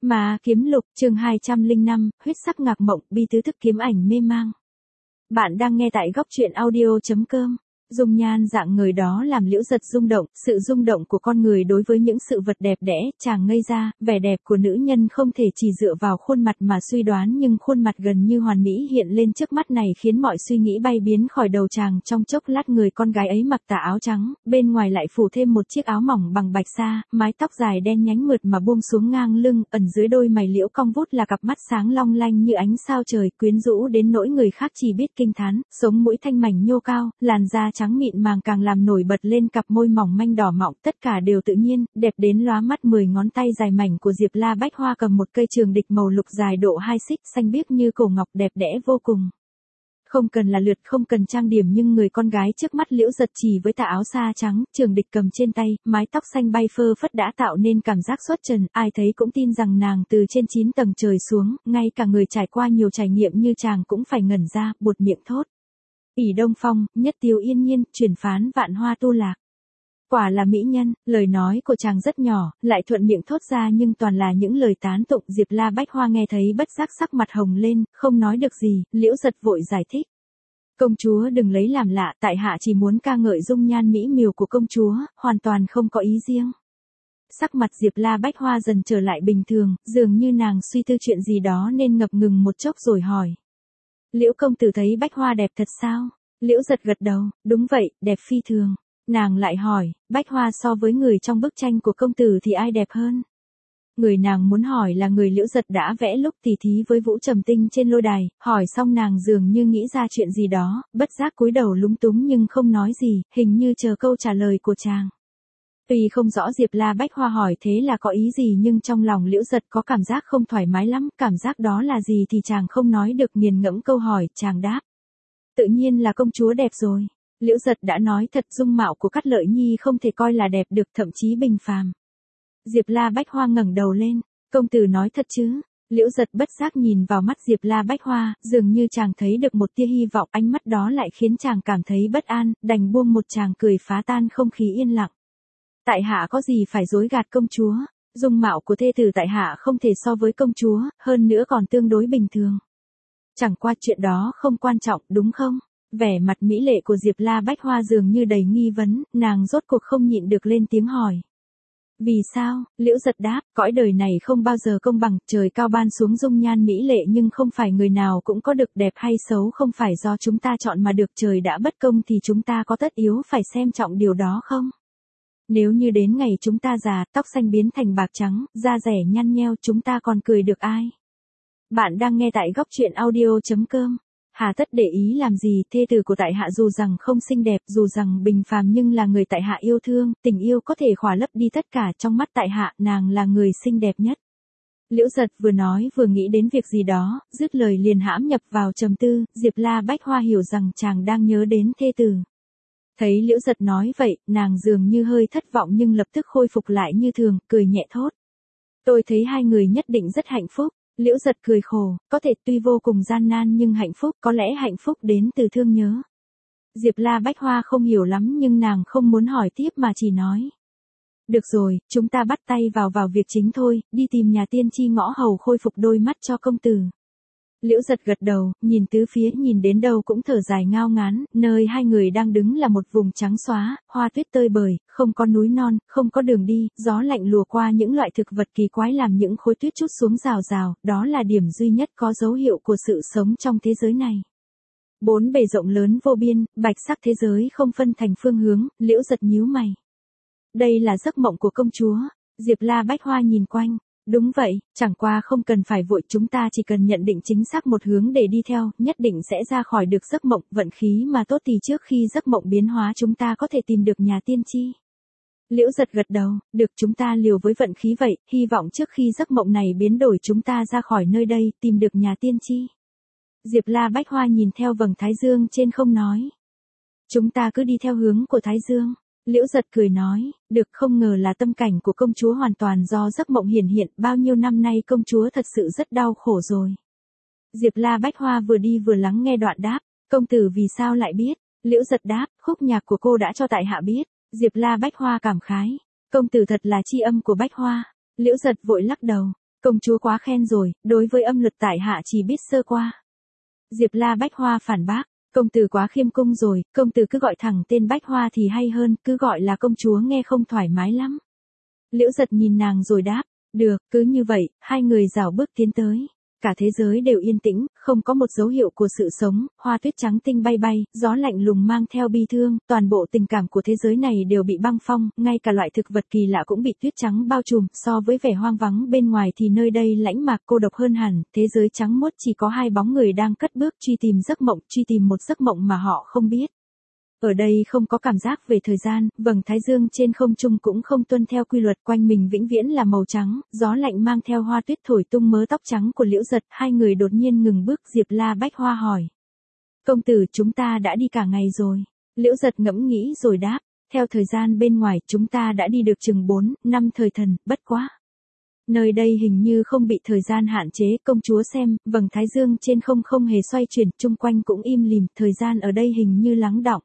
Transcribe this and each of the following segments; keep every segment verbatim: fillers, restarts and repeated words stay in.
Ma Kiếm Lục, chương hai trăm lẻ năm, huyết sắc ngạc mộng, bi tứ thức kiếm ảnh mê mang. Bạn đang nghe tại góc truyện audio chấm com. Dung nhan dạng người đó làm Liễu Giật rung động, sự rung động của con người đối với những sự vật đẹp đẽ, chàng ngây ra, vẻ đẹp của nữ nhân không thể chỉ dựa vào khuôn mặt mà suy đoán, nhưng khuôn mặt gần như hoàn mỹ hiện lên trước mắt này khiến mọi suy nghĩ bay biến khỏi đầu chàng. Trong chốc lát người con gái ấy mặc tà áo trắng, bên ngoài lại phủ thêm một chiếc áo mỏng bằng bạch sa, mái tóc dài đen nhánh mượt mà buông xuống ngang lưng, ẩn dưới đôi mày liễu cong vút là cặp mắt sáng long lanh như ánh sao trời, quyến rũ đến nỗi người khác chỉ biết kinh thán. Sống mũi thanh mảnh nhô cao, làn da trắng mịn màng càng làm nổi bật lên cặp môi mỏng manh đỏ mọng, tất cả đều tự nhiên, đẹp đến lóa mắt. Mười ngón tay dài mảnh của Diệp La Bách Hoa cầm một cây trường địch màu lục dài độ hai xích, xanh biếc như cổ ngọc, đẹp đẽ vô cùng. Không cần là lượt, không cần trang điểm, nhưng người con gái trước mắt Liễu Giật chỉ với tà áo sa trắng, trường địch cầm trên tay, mái tóc xanh bay phơ phất đã tạo nên cảm giác xuất trần, ai thấy cũng tin rằng nàng từ trên chín tầng trời xuống, ngay cả người trải qua nhiều trải nghiệm như chàng cũng phải ngẩn ra, buột miệng thốt. ỷ Đông Phong, nhất tiêu yên nhiên, chuyển phán vạn hoa tu lạc. Quả là mỹ nhân. Lời nói của chàng rất nhỏ, lại thuận miệng thốt ra nhưng toàn là những lời tán tụng. Diệp La Bách Hoa nghe thấy bất giác sắc mặt hồng lên, không nói được gì. Liễu Giật vội giải thích. Công chúa đừng lấy làm lạ, tại hạ chỉ muốn ca ngợi dung nhan mỹ miều của công chúa, hoàn toàn không có ý riêng. Sắc mặt Diệp La Bách Hoa dần trở lại bình thường, dường như nàng suy tư chuyện gì đó nên ngập ngừng một chốc rồi hỏi. Liễu công tử thấy Bách Hoa đẹp thật sao? Liễu Giật gật đầu, đúng vậy, đẹp phi thường. Nàng lại hỏi, Bách Hoa so với người trong bức tranh của công tử thì ai đẹp hơn? Người nàng muốn hỏi là người Liễu Giật đã vẽ lúc tỉ thí với Vũ Trầm Tinh trên lôi đài. Hỏi xong nàng dường như nghĩ ra chuyện gì đó, bất giác cúi đầu lúng túng nhưng không nói gì, hình như chờ câu trả lời của chàng. Tuy không rõ Diệp La Bách Hoa hỏi thế là có ý gì, nhưng trong lòng Liễu Giật có cảm giác không thoải mái lắm. Cảm giác đó là gì thì chàng không nói được, nghiền ngẫm câu hỏi, chàng đáp. Tự nhiên là công chúa đẹp rồi. Liễu Giật đã nói thật, dung mạo của Cát Lợi Nhi không thể coi là đẹp được, thậm chí bình phàm. Diệp La Bách Hoa ngẩng đầu lên, công tử nói thật chứ? Liễu Giật bất giác nhìn vào mắt Diệp La Bách Hoa, dường như chàng thấy được một tia hy vọng, ánh mắt đó lại khiến chàng cảm thấy bất an, đành buông một tràng cười phá tan không khí yên lặng. Tại hạ có gì phải dối gạt công chúa, dung mạo của thê tử tại hạ không thể so với công chúa, hơn nữa còn tương đối bình thường. Chẳng qua chuyện đó không quan trọng, đúng không? Vẻ mặt mỹ lệ của Diệp La Bách Hoa dường như đầy nghi vấn, nàng rốt cuộc không nhịn được lên tiếng hỏi. Vì sao? Liễu Giật đáp, cõi đời này không bao giờ công bằng, trời cao ban xuống dung nhan mỹ lệ nhưng không phải người nào cũng có được, đẹp hay xấu không phải do chúng ta chọn mà được, trời đã bất công thì chúng ta có tất yếu phải xem trọng điều đó không? Nếu như đến ngày chúng ta già, tóc xanh biến thành bạc trắng, da rẻ nhăn nheo, chúng ta còn cười được ai? Bạn đang nghe tại góc truyện audio chấm com. Hà tất để ý làm gì, thê tử của tại hạ dù rằng không xinh đẹp, dù rằng bình phàm nhưng là người tại hạ yêu thương, tình yêu có thể khỏa lấp đi tất cả, trong mắt tại hạ, nàng là người xinh đẹp nhất. Liễu Giật vừa nói vừa nghĩ đến việc gì đó, dứt lời liền hãm nhập vào trầm tư. Diệp La Bách Hoa hiểu rằng chàng đang nhớ đến thê tử. Thấy Liễu Giật nói vậy, nàng dường như hơi thất vọng nhưng lập tức khôi phục lại như thường, cười nhẹ thốt. Tôi thấy hai người nhất định rất hạnh phúc. Liễu Giật cười khổ, có thể tuy vô cùng gian nan nhưng hạnh phúc, có lẽ hạnh phúc đến từ thương nhớ. Diệp La Bách Hoa không hiểu lắm nhưng nàng không muốn hỏi tiếp mà chỉ nói. Được rồi, chúng ta bắt tay vào vào việc chính thôi, đi tìm nhà tiên tri ngõ hầu khôi phục đôi mắt cho công tử. Liễu Giật gật đầu, nhìn tứ phía, nhìn đến đâu cũng thở dài ngao ngán, nơi hai người đang đứng là một vùng trắng xóa, hoa tuyết tơi bời, không có núi non, không có đường đi, gió lạnh lùa qua những loại thực vật kỳ quái làm những khối tuyết trút xuống rào rào, đó là điểm duy nhất có dấu hiệu của sự sống trong thế giới này. Bốn bề rộng lớn vô biên, bạch sắc thế giới không phân thành phương hướng, Liễu Giật nhíu mày. Đây là giấc mộng của công chúa. Diệp La Bách Hoa nhìn quanh. Đúng vậy, chẳng qua không cần phải vội, chúng ta chỉ cần nhận định chính xác một hướng để đi theo, nhất định sẽ ra khỏi được giấc mộng, vận khí mà tốt thì trước khi giấc mộng biến hóa chúng ta có thể tìm được nhà tiên tri. Liễu Giật gật đầu, được, chúng ta liều với vận khí vậy, hy vọng trước khi giấc mộng này biến đổi chúng ta ra khỏi nơi đây, tìm được nhà tiên tri. Diệp La Bách Hoa nhìn theo vầng thái dương trên không nói. Chúng ta cứ đi theo hướng của thái dương. Liễu Giật cười nói, được, không ngờ là tâm cảnh của công chúa hoàn toàn do giấc mộng hiển hiện, bao nhiêu năm nay công chúa thật sự rất đau khổ rồi. Diệp La Bách Hoa vừa đi vừa lắng nghe đoạn đáp, công tử vì sao lại biết? Liễu Giật đáp, khúc nhạc của cô đã cho tại hạ biết. Diệp La Bách Hoa cảm khái, công tử thật là tri âm của Bách Hoa. Liễu Giật vội lắc đầu, Công chúa quá khen rồi, đối với âm luật tại hạ chỉ biết sơ qua. Diệp La Bách Hoa phản bác, công tử quá khiêm cung rồi, công tử cứ gọi thẳng tên Bách Hoa thì hay hơn, cứ gọi là công chúa nghe không thoải mái lắm. Liễu Giật nhìn nàng rồi đáp, được, cứ như vậy, hai người rảo bước tiến tới. Cả thế giới đều yên tĩnh, không có một dấu hiệu của sự sống, hoa tuyết trắng tinh bay bay, gió lạnh lùng mang theo bi thương, toàn bộ tình cảm của thế giới này đều bị băng phong, ngay cả loại thực vật kỳ lạ cũng bị tuyết trắng bao trùm, so với vẻ hoang vắng bên ngoài thì nơi đây lãnh mạc cô độc hơn hẳn, thế giới trắng muốt chỉ có hai bóng người đang cất bước truy tìm giấc mộng, truy tìm một giấc mộng mà họ không biết. Ở đây không có cảm giác về thời gian, vầng thái dương trên không trung cũng không tuân theo quy luật, quanh mình vĩnh viễn là màu trắng, gió lạnh mang theo hoa tuyết thổi tung mớ tóc trắng của Liễu Giật, hai người đột nhiên ngừng bước, Diệp La Bách Hoa hỏi. Công tử, chúng ta đã đi cả ngày rồi. Liễu Giật ngẫm nghĩ rồi đáp, theo thời gian bên ngoài, chúng ta đã đi được chừng bốn, năm thời thần, bất quá. Nơi đây hình như không bị thời gian hạn chế, công chúa xem, vầng thái dương trên không không hề xoay chuyển, chung quanh cũng im lìm, thời gian ở đây hình như lắng đọng.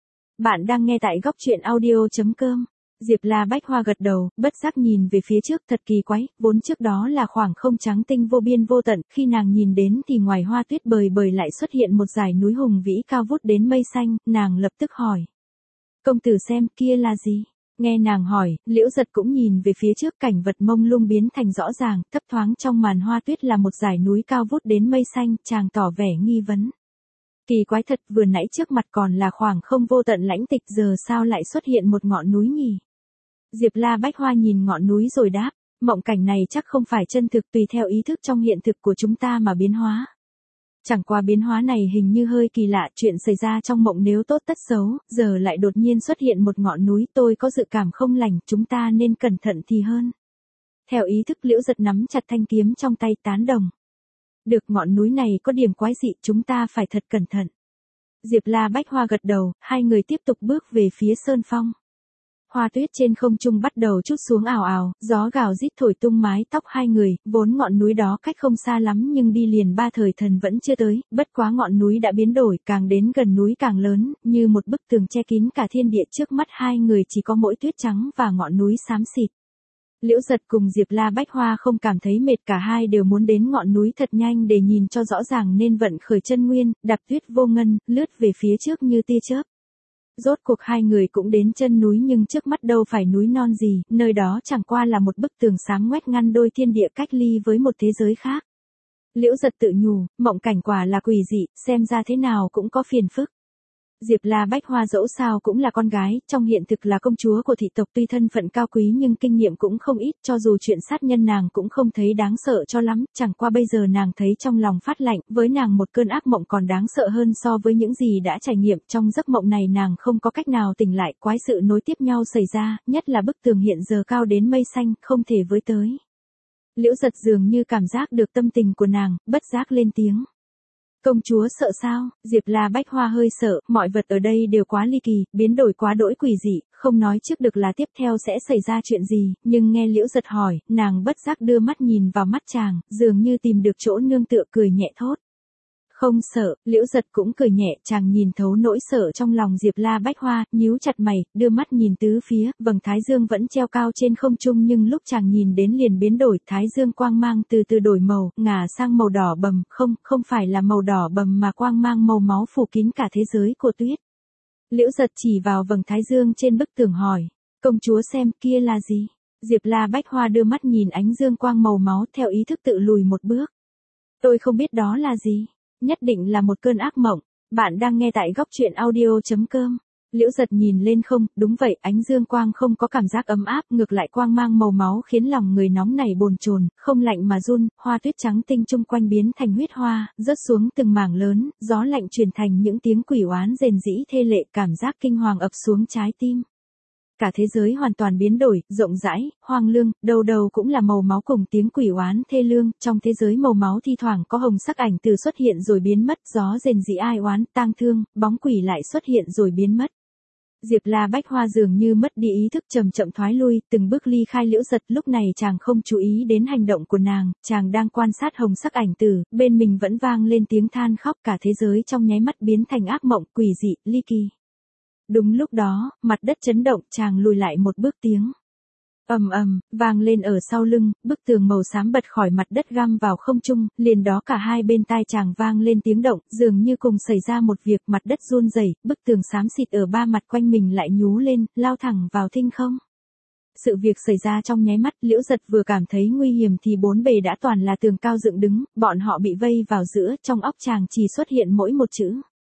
Bạn đang nghe tại góc truyện audio.com. Diệp La Bách Hoa gật đầu, bất giác nhìn về phía trước, thật kỳ quái, vốn trước đó là khoảng không trắng tinh vô biên vô tận, khi nàng nhìn đến thì ngoài hoa tuyết bời bời lại xuất hiện một dải núi hùng vĩ cao vút đến mây xanh, nàng lập tức hỏi. Công tử xem, kia là gì? Nghe nàng hỏi, Liễu Giật cũng nhìn về phía trước, cảnh vật mông lung biến thành rõ ràng, thấp thoáng trong màn hoa tuyết là một dải núi cao vút đến mây xanh, chàng tỏ vẻ nghi vấn. Kỳ quái thật, vừa nãy trước mặt còn là khoảng không vô tận lãnh tịch, giờ sao lại xuất hiện một ngọn núi nhỉ? Diệp La Bách Hoa nhìn ngọn núi rồi đáp, mộng cảnh này chắc không phải chân thực, tùy theo ý thức trong hiện thực của chúng ta mà biến hóa. Chẳng qua biến hóa này hình như hơi kỳ lạ, chuyện xảy ra trong mộng nếu tốt tất xấu, giờ lại đột nhiên xuất hiện một ngọn núi, tôi có dự cảm không lành, chúng ta nên cẩn thận thì hơn. Theo ý thức, Liễu Giật nắm chặt thanh kiếm trong tay, tán đồng. Được, ngọn núi này có điểm quái dị, chúng ta phải thật cẩn thận. Diệp La Bách Hoa gật đầu, hai người tiếp tục bước về phía sơn phong. Hoa tuyết trên không trung bắt đầu trút xuống ào ào, gió gào rít thổi tung mái tóc hai người, vốn ngọn núi đó cách không xa lắm nhưng đi liền ba thời thần vẫn chưa tới, bất quá ngọn núi đã biến đổi, càng đến gần núi càng lớn, như một bức tường che kín cả thiên địa, trước mắt hai người chỉ có mỗi tuyết trắng và ngọn núi xám xịt. Liễu Giật cùng Diệp La Bách Hoa không cảm thấy mệt, cả hai đều muốn đến ngọn núi thật nhanh để nhìn cho rõ ràng nên vận khởi chân nguyên, đạp tuyết vô ngân, lướt về phía trước như tia chớp. Rốt cuộc hai người cũng đến chân núi nhưng trước mắt đâu phải núi non gì, nơi đó chẳng qua là một bức tường sáng ngoét ngăn đôi thiên địa cách ly với một thế giới khác. Liễu Giật tự nhủ, mộng cảnh quả là quỷ dị, xem ra thế nào cũng có phiền phức. Diệp La Bách Hoa dẫu sao cũng là con gái, trong hiện thực là công chúa của thị tộc, tuy thân phận cao quý nhưng kinh nghiệm cũng không ít, cho dù chuyện sát nhân nàng cũng không thấy đáng sợ cho lắm, chẳng qua bây giờ nàng thấy trong lòng phát lạnh, với nàng một cơn ác mộng còn đáng sợ hơn so với những gì đã trải nghiệm, trong giấc mộng này nàng không có cách nào tỉnh lại, quái sự nối tiếp nhau xảy ra, nhất là bức tường hiện giờ cao đến mây xanh, không thể với tới. Liễu Giật dường như cảm giác được tâm tình của nàng, bất giác lên tiếng. Công chúa sợ sao? Diệp La Bách Hoa hơi sợ, mọi vật ở đây đều quá ly kỳ, biến đổi quá đỗi quỷ dị, không nói trước được là tiếp theo sẽ xảy ra chuyện gì, nhưng nghe Liễu Giật hỏi, nàng bất giác đưa mắt nhìn vào mắt chàng, dường như tìm được chỗ nương tựa, cười nhẹ thốt. Không sợ, Liễu Giật cũng cười nhẹ, chàng nhìn thấu nỗi sợ trong lòng Diệp La Bách Hoa, nhíu chặt mày, đưa mắt nhìn tứ phía, vầng thái dương vẫn treo cao trên không trung nhưng lúc chàng nhìn đến liền biến đổi, thái dương quang mang từ từ đổi màu, ngả sang màu đỏ bầm, không, không phải là màu đỏ bầm mà quang mang màu máu phủ kín cả thế giới của tuyết. Liễu Giật chỉ vào vầng thái dương trên bức tường hỏi, công chúa xem, kia là gì? Diệp La Bách Hoa đưa mắt nhìn ánh dương quang màu máu, theo ý thức tự lùi một bước. Tôi không biết đó là gì. Nhất định là một cơn ác mộng. Bạn đang nghe tại góc truyện audio.com. Liễu Giật nhìn lên không, đúng vậy, ánh dương quang không có cảm giác ấm áp, ngược lại quang mang màu máu khiến lòng người nóng nảy bồn chồn, không lạnh mà run, hoa tuyết trắng tinh chung quanh biến thành huyết hoa, rớt xuống từng mảng lớn, gió lạnh truyền thành những tiếng quỷ oán rền rĩ thê lệ, cảm giác kinh hoàng ập xuống trái tim. Cả thế giới hoàn toàn biến đổi, rộng rãi, hoang lương, đầu đầu cũng là màu máu cùng tiếng quỷ oán thê lương, trong thế giới màu máu thi thoảng có hồng sắc ảnh từ xuất hiện rồi biến mất, gió rền rĩ ai oán, tang thương, bóng quỷ lại xuất hiện rồi biến mất. Diệp La Bách Hoa dường như mất đi ý thức, chậm chậm thoái lui, từng bước ly khai Liễu Giật, lúc này chàng không chú ý đến hành động của nàng, chàng đang quan sát hồng sắc ảnh tử, bên mình vẫn vang lên tiếng than khóc, cả thế giới trong nháy mắt biến thành ác mộng, quỷ dị, ly kỳ. Đúng lúc đó, mặt đất chấn động, chàng lùi lại một bước tiếng. Ầm ầm, vang lên ở sau lưng, bức tường màu xám bật khỏi mặt đất găm vào không trung, liền đó cả hai bên tai chàng vang lên tiếng động, dường như cùng xảy ra một việc, mặt đất run rẩy, bức tường xám xịt ở ba mặt quanh mình lại nhú lên, lao thẳng vào thinh không. Sự việc xảy ra trong nháy mắt, Liễu Giật vừa cảm thấy nguy hiểm thì bốn bề đã toàn là tường cao dựng đứng, bọn họ bị vây vào giữa, trong óc chàng chỉ xuất hiện mỗi một chữ.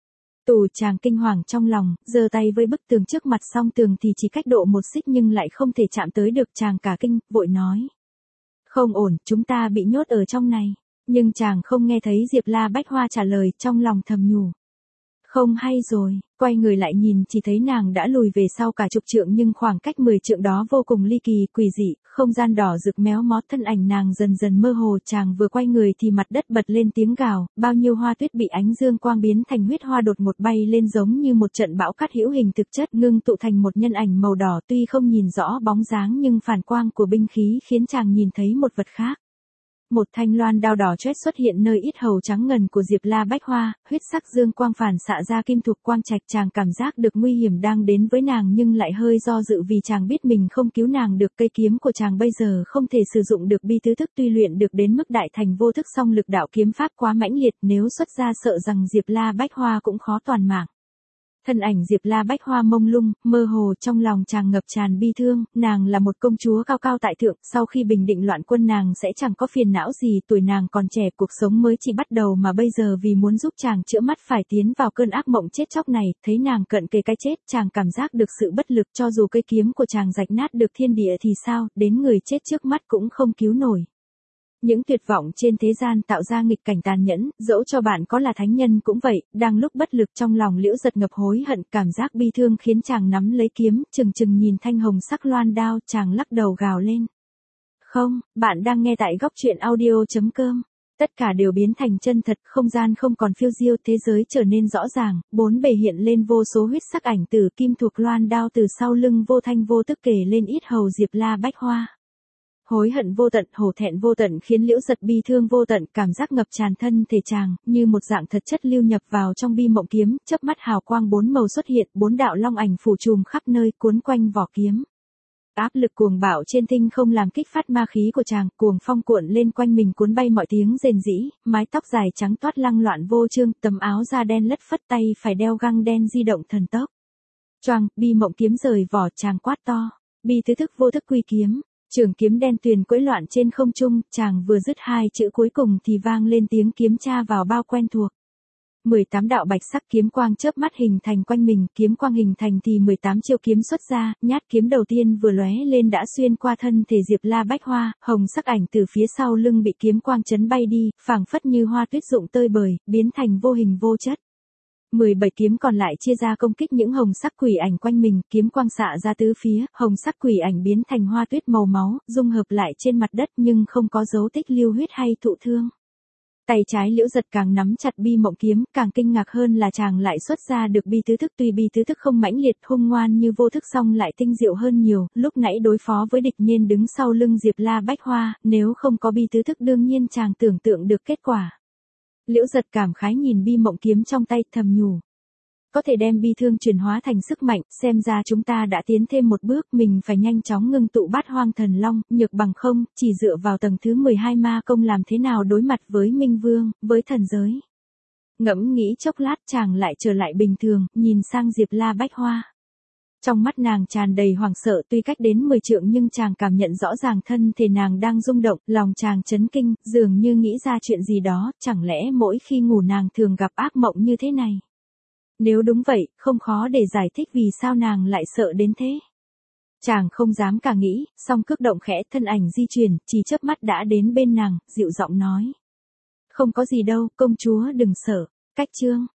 Tù. Chàng kinh hoàng trong lòng, giơ tay với bức tường trước mặt, song tường thì chỉ cách độ một xích nhưng lại không thể chạm tới được, chàng cả kinh, vội nói. Không ổn, chúng ta bị nhốt ở trong này. Nhưng chàng không nghe thấy Diệp La Bách Hoa trả lời, trong lòng thầm nhủ. Không hay rồi, quay người lại nhìn chỉ thấy nàng đã lùi về sau cả chục trượng, nhưng khoảng cách mười trượng đó vô cùng ly kỳ, quỷ dị, không gian đỏ rực méo mó, thân ảnh nàng dần dần mơ hồ, chàng vừa quay người thì mặt đất bật lên tiếng gào, bao nhiêu hoa tuyết bị ánh dương quang biến thành huyết hoa đột ngột bay lên giống như một trận bão cát hữu hình thực chất, ngưng tụ thành một nhân ảnh màu đỏ, tuy không nhìn rõ bóng dáng nhưng phản quang của binh khí khiến chàng nhìn thấy một vật khác. Một thanh loan đao đỏ chót xuất hiện nơi yết hầu trắng ngần của Diệp La Bách Hoa, huyết sắc dương quang phản xạ ra kim thuộc quang trạch, chàng cảm giác được nguy hiểm đang đến với nàng nhưng lại hơi do dự vì chàng biết mình không cứu nàng được, cây kiếm của chàng bây giờ không thể sử dụng được bi tứ thức tuy luyện được đến mức đại thành vô thức song lực đạo kiếm pháp quá mãnh liệt, nếu xuất ra sợ rằng Diệp La Bách Hoa cũng khó toàn mạng. Thân ảnh Diệp La Bách Hoa mông lung, mơ hồ, trong lòng chàng ngập tràn bi thương, nàng là một công chúa cao cao tại thượng, sau khi bình định loạn quân nàng sẽ chẳng có phiền não gì, tuổi nàng còn trẻ, cuộc sống mới chỉ bắt đầu mà bây giờ vì muốn giúp chàng chữa mắt phải tiến vào cơn ác mộng chết chóc này, thấy nàng cận kề cái chết, chàng cảm giác được sự bất lực, cho dù cây kiếm của chàng rạch nát được thiên địa thì sao, đến người chết trước mắt cũng không cứu nổi. Những tuyệt vọng trên thế gian tạo ra nghịch cảnh tàn nhẫn, dẫu cho bạn có là thánh nhân cũng vậy, đang lúc bất lực trong lòng Liễu Giật ngập hối hận, cảm giác bi thương khiến chàng nắm lấy kiếm, chừng chừng nhìn thanh hồng sắc loan đao, chàng lắc đầu gào lên. Không, bạn đang nghe tại góc truyện audio chấm com. Tất cả đều biến thành chân thật, không gian không còn phiêu diêu, thế giới trở nên rõ ràng, bốn bề hiện lên vô số huyết sắc ảnh tử, kim thuộc loan đao từ sau lưng vô thanh vô tức kề lên yết hầu Diệp La Bách Hoa. Hối hận vô tận, hổ thẹn vô tận khiến Liễu Giật bi thương vô tận, cảm giác ngập tràn thân thể chàng, như một dạng thật chất lưu nhập vào trong bi mộng kiếm, chớp mắt hào quang bốn màu xuất hiện, bốn đạo long ảnh phủ trùm khắp nơi, cuốn quanh vỏ kiếm. Áp lực cuồng bạo trên tinh không làm kích phát ma khí của chàng, cuồng phong cuộn lên quanh mình cuốn bay mọi tiếng rền rĩ, mái tóc dài trắng toát lăng loạn vô chương, tấm áo da đen lất phất, tay phải đeo găng đen di động thần tốc. Choàng, bi mộng kiếm rời vỏ, chàng quát to, bi tứ thức vô thức quy kiếm. Trường kiếm đen tuyền quẫy loạn trên không trung, chàng vừa dứt hai chữ cuối cùng thì vang lên tiếng kiếm tra vào bao quen thuộc. mười tám đạo bạch sắc kiếm quang chớp mắt hình thành quanh mình, kiếm quang hình thành thì mười tám chiêu kiếm xuất ra, nhát kiếm đầu tiên vừa lóe lên đã xuyên qua thân thể Diệp La Bách Hoa, hồng sắc ảnh từ phía sau lưng bị kiếm quang chấn bay đi, phảng phất như hoa tuyết rụng tơi bời, biến thành vô hình vô chất. mười bảy kiếm còn lại chia ra công kích những hồng sắc quỷ ảnh quanh mình, kiếm quang xạ ra tứ phía, hồng sắc quỷ ảnh biến thành hoa tuyết màu máu, dung hợp lại trên mặt đất nhưng không có dấu tích lưu huyết hay thụ thương. Tay trái Liễu Giật càng nắm chặt bi mộng kiếm, càng kinh ngạc hơn là chàng lại xuất ra được bi tứ thức, tuy bi tứ thức không mãnh liệt hung ngoan như vô thức song lại tinh diệu hơn nhiều, lúc nãy đối phó với địch nhiên đứng sau lưng Diệp La Bách Hoa, nếu không có bi tứ thức đương nhiên chàng tưởng tượng được kết quả. Liễu Giật cảm khái nhìn bi mộng kiếm trong tay, thầm nhủ. Có thể đem bi thương chuyển hóa thành sức mạnh, xem ra chúng ta đã tiến thêm một bước, mình phải nhanh chóng ngưng tụ bát hoang thần long, nhược bằng không, chỉ dựa vào tầng thứ mười hai ma công làm thế nào đối mặt với Minh Vương, với thần giới. Ngẫm nghĩ chốc lát chàng lại trở lại bình thường, nhìn sang Diệp La Bách Hoa. Trong mắt nàng tràn đầy hoảng sợ, tuy cách đến mười trượng nhưng chàng cảm nhận rõ ràng thân thể nàng đang rung động, lòng chàng chấn kinh, dường như nghĩ ra chuyện gì đó, chẳng lẽ mỗi khi ngủ nàng thường gặp ác mộng như thế này. Nếu đúng vậy, không khó để giải thích vì sao nàng lại sợ đến thế. Chàng không dám cả nghĩ, song cước động khẽ, thân ảnh di chuyển, chỉ chớp mắt đã đến bên nàng, dịu giọng nói. Không có gì đâu, công chúa đừng sợ. Cách chương